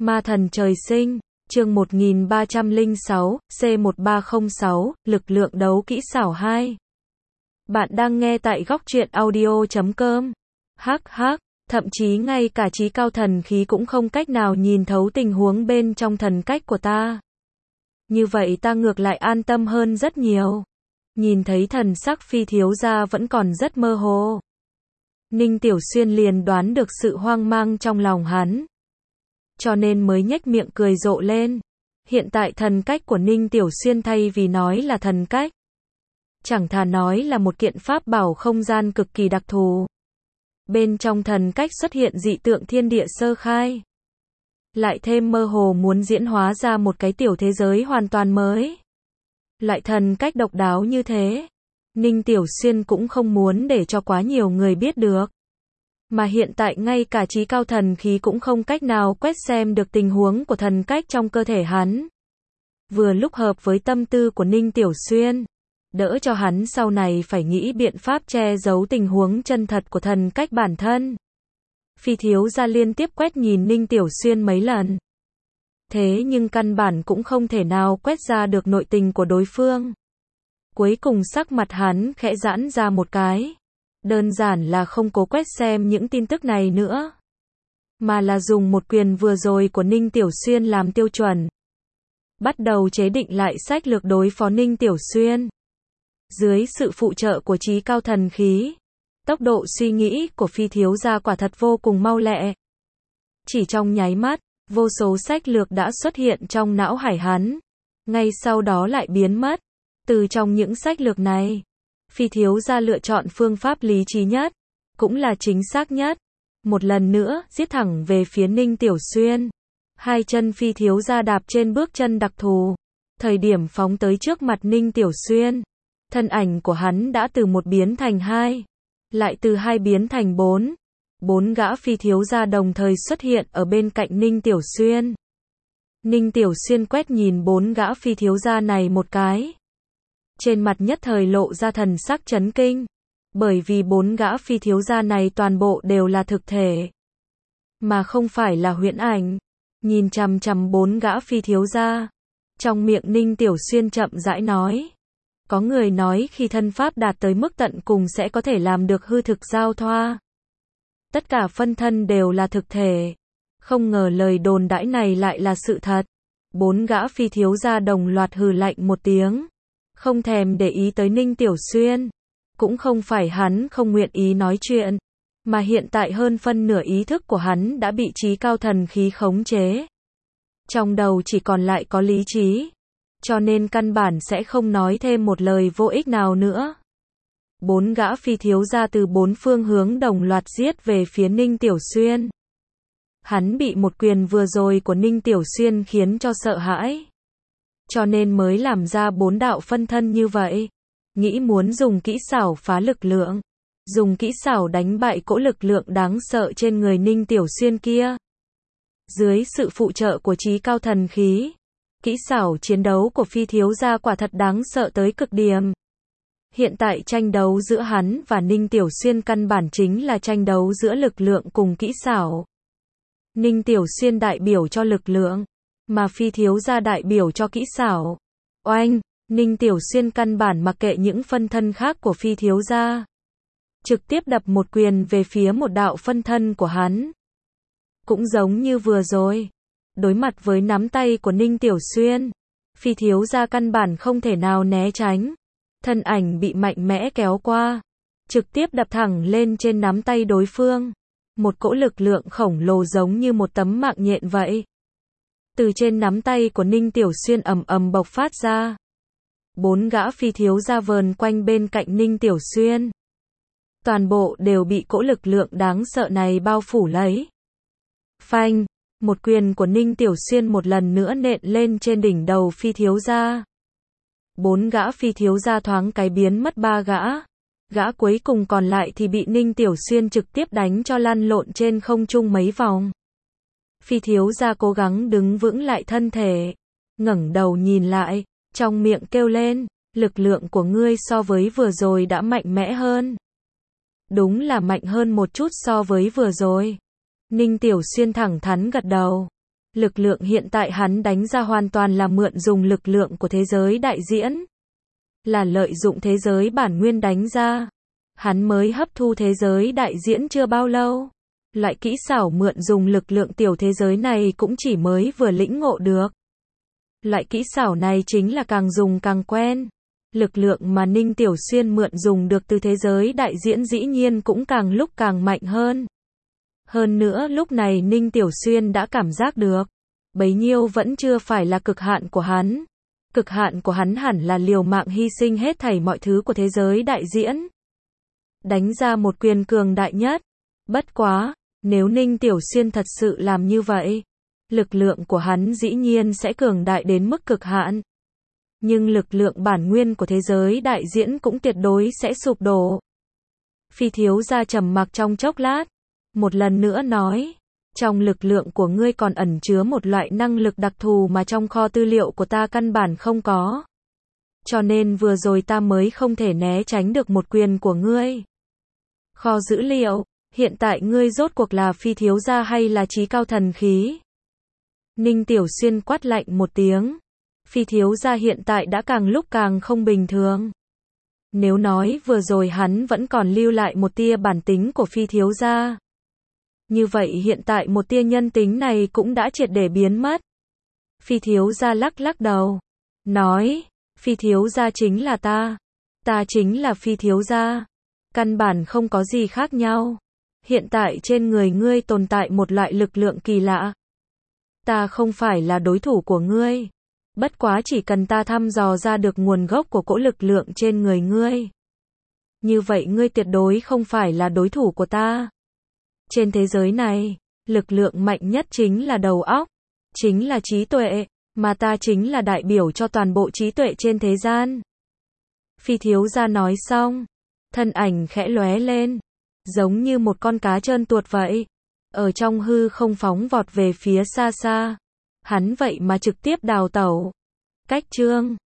Ma thần trời sinh, chương 1306, C1306, lực lượng đấu kỹ xảo 2. Bạn đang nghe tại góc truyện audio.com. Hắc hắc, thậm chí ngay cả trí cao thần khí cũng không cách nào nhìn thấu tình huống bên trong thần cách của ta. Như vậy ta ngược lại an tâm hơn rất nhiều. Nhìn thấy thần sắc Phi thiếu gia vẫn còn rất mơ hồ. Ninh Tiểu Xuyên liền đoán được sự hoang mang trong lòng hắn, cho nên mới nhếch miệng cười rộ lên. Hiện tại thần cách của Ninh Tiểu Xuyên thay vì nói là thần cách, chẳng thà nói là một kiện pháp bảo không gian cực kỳ đặc thù. Bên trong thần cách xuất hiện dị tượng thiên địa sơ khai, lại thêm mơ hồ muốn diễn hóa ra một cái tiểu thế giới hoàn toàn mới. Loại thần cách độc đáo như thế, Ninh Tiểu Xuyên cũng không muốn để cho quá nhiều người biết được. Mà hiện tại ngay cả trí cao thần khí cũng không cách nào quét xem được tình huống của thần cách trong cơ thể hắn. Vừa lúc hợp với tâm tư của Ninh Tiểu Xuyên, đỡ cho hắn sau này phải nghĩ biện pháp che giấu tình huống chân thật của thần cách bản thân. Phi thiếu gia liên tiếp quét nhìn Ninh Tiểu Xuyên mấy lần, thế nhưng căn bản cũng không thể nào quét ra được nội tình của đối phương. Cuối cùng sắc mặt hắn khẽ giãn ra một cái. Đơn giản là không cố quét xem những tin tức này nữa, mà là dùng một quyền vừa rồi của Ninh Tiểu Xuyên làm tiêu chuẩn, bắt đầu chế định lại sách lược đối phó Ninh Tiểu Xuyên. Dưới sự phụ trợ của trí cao thần khí, tốc độ suy nghĩ của Phi thiếu gia quả thật vô cùng mau lẹ. Chỉ trong nháy mắt, vô số sách lược đã xuất hiện trong não hải hắn, ngay sau đó lại biến mất. Từ trong những sách lược này, Phi thiếu gia lựa chọn phương pháp lý trí nhất, cũng là chính xác nhất. Một lần nữa, giết thẳng về phía Ninh Tiểu Xuyên. Hai chân Phi thiếu gia đạp trên bước chân đặc thù. Thời điểm phóng tới trước mặt Ninh Tiểu Xuyên, thân ảnh của hắn đã từ một biến thành hai, lại từ hai biến thành bốn. Bốn gã Phi thiếu gia đồng thời xuất hiện ở bên cạnh Ninh Tiểu Xuyên. Ninh Tiểu Xuyên quét nhìn bốn gã Phi thiếu gia này một cái, trên mặt nhất thời lộ ra thần sắc chấn kinh, bởi vì bốn gã Phi thiếu gia này toàn bộ đều là thực thể, mà không phải là huyễn ảnh. Nhìn chằm chằm bốn gã Phi thiếu gia, trong miệng Ninh Tiểu Xuyên chậm rãi nói, có người nói khi thân pháp đạt tới mức tận cùng sẽ có thể làm được hư thực giao thoa. Tất cả phân thân đều là thực thể. Không ngờ lời đồn đãi này lại là sự thật. Bốn gã Phi thiếu gia đồng loạt hừ lạnh một tiếng, không thèm để ý tới Ninh Tiểu Xuyên. Cũng không phải hắn không nguyện ý nói chuyện, mà hiện tại hơn phân nửa ý thức của hắn đã bị trí cao thần khí khống chế. Trong đầu chỉ còn lại có lý trí, cho nên căn bản sẽ không nói thêm một lời vô ích nào nữa. Bốn gã Phi thiếu gia từ bốn phương hướng đồng loạt giết về phía Ninh Tiểu Xuyên. Hắn bị một quyền vừa rồi của Ninh Tiểu Xuyên khiến cho sợ hãi, cho nên mới làm ra bốn đạo phân thân như vậy. Nghĩ muốn dùng kỹ xảo phá lực lượng, dùng kỹ xảo đánh bại cỗ lực lượng đáng sợ trên người Ninh Tiểu Xuyên kia. Dưới sự phụ trợ của trí cao thần khí, kỹ xảo chiến đấu của Phi thiếu gia quả thật đáng sợ tới cực điểm. Hiện tại tranh đấu giữa hắn và Ninh Tiểu Xuyên căn bản chính là tranh đấu giữa lực lượng cùng kỹ xảo. Ninh Tiểu Xuyên đại biểu cho lực lượng, mà Phi thiếu gia đại biểu cho kỹ xảo. Oanh, Ninh Tiểu Xuyên căn bản mặc kệ những phân thân khác của Phi thiếu gia, trực tiếp đập một quyền về phía một đạo phân thân của hắn. Cũng giống như vừa rồi, đối mặt với nắm tay của Ninh Tiểu Xuyên, Phi thiếu gia căn bản không thể nào né tránh. Thân ảnh bị mạnh mẽ kéo qua, trực tiếp đập thẳng lên trên nắm tay đối phương. Một cỗ lực lượng khổng lồ giống như một tấm mạng nhện vậy, từ trên nắm tay của Ninh Tiểu Xuyên ầm ầm bộc phát ra. Bốn gã Phi thiếu gia vờn quanh bên cạnh Ninh Tiểu Xuyên, toàn bộ đều bị cỗ lực lượng đáng sợ này bao phủ lấy. Phanh, một quyền của Ninh Tiểu Xuyên một lần nữa nện lên trên đỉnh đầu Phi thiếu gia. Bốn gã Phi thiếu gia thoáng cái biến mất ba gã. Gã cuối cùng còn lại thì bị Ninh Tiểu Xuyên trực tiếp đánh cho lăn lộn trên không trung mấy vòng. Phi thiếu gia cố gắng đứng vững lại thân thể, ngẩng đầu nhìn lại, trong miệng kêu lên, lực lượng của ngươi so với vừa rồi đã mạnh mẽ hơn. Đúng là mạnh hơn một chút so với vừa rồi. Ninh Tiểu Xuyên thẳng thắn gật đầu. Lực lượng hiện tại hắn đánh ra hoàn toàn là mượn dùng lực lượng của thế giới đại diễn. Là lợi dụng thế giới bản nguyên đánh ra. Hắn mới hấp thu thế giới đại diễn chưa bao lâu. Loại kỹ xảo mượn dùng lực lượng tiểu thế giới này cũng chỉ mới vừa lĩnh ngộ được. Loại kỹ xảo này chính là càng dùng càng quen. Lực lượng mà Ninh Tiểu Xuyên mượn dùng được từ thế giới đại diễn dĩ nhiên cũng càng lúc càng mạnh hơn. Hơn nữa lúc này Ninh Tiểu Xuyên đã cảm giác được. Bấy nhiêu vẫn chưa phải là cực hạn của hắn. Cực hạn của hắn hẳn là liều mạng hy sinh hết thảy mọi thứ của thế giới đại diễn. Đánh ra một quyền cường đại nhất. Bất quá, nếu Ninh Tiểu Xuyên thật sự làm như vậy, lực lượng của hắn dĩ nhiên sẽ cường đại đến mức cực hạn. Nhưng lực lượng bản nguyên của thế giới đại diễn cũng tuyệt đối sẽ sụp đổ. Phi thiếu gia trầm mặc trong chốc lát. Một lần nữa nói, trong lực lượng của ngươi còn ẩn chứa một loại năng lực đặc thù mà trong kho tư liệu của ta căn bản không có. Cho nên vừa rồi ta mới không thể né tránh được một quyền của ngươi. Kho dữ liệu, hiện tại ngươi rốt cuộc là phi thiếu gia hay là trí cao thần khí? Ninh Tiểu Xuyên quát lạnh một tiếng. Phi thiếu gia hiện tại đã càng lúc càng không bình thường. Nếu nói vừa rồi hắn vẫn còn lưu lại một tia bản tính của phi thiếu gia, như vậy hiện tại một tia nhân tính này cũng đã triệt để biến mất. Phi thiếu gia lắc lắc đầu, nói, phi thiếu gia chính là ta. Ta chính là phi thiếu gia. Căn bản không có gì khác nhau. Hiện tại trên người ngươi tồn tại một loại lực lượng kỳ lạ. Ta không phải là đối thủ của ngươi. Bất quá chỉ cần ta thăm dò ra được nguồn gốc của cỗ lực lượng trên người ngươi, như vậy ngươi tuyệt đối không phải là đối thủ của ta. Trên thế giới này, lực lượng mạnh nhất chính là đầu óc, chính là trí tuệ, mà ta chính là đại biểu cho toàn bộ trí tuệ trên thế gian. Phi thiếu gia nói xong, thân ảnh khẽ lóe lên, giống như một con cá trơn tuột vậy, ở trong hư không phóng vọt về phía xa xa. Hắn vậy mà trực tiếp đào tẩu. Cách chương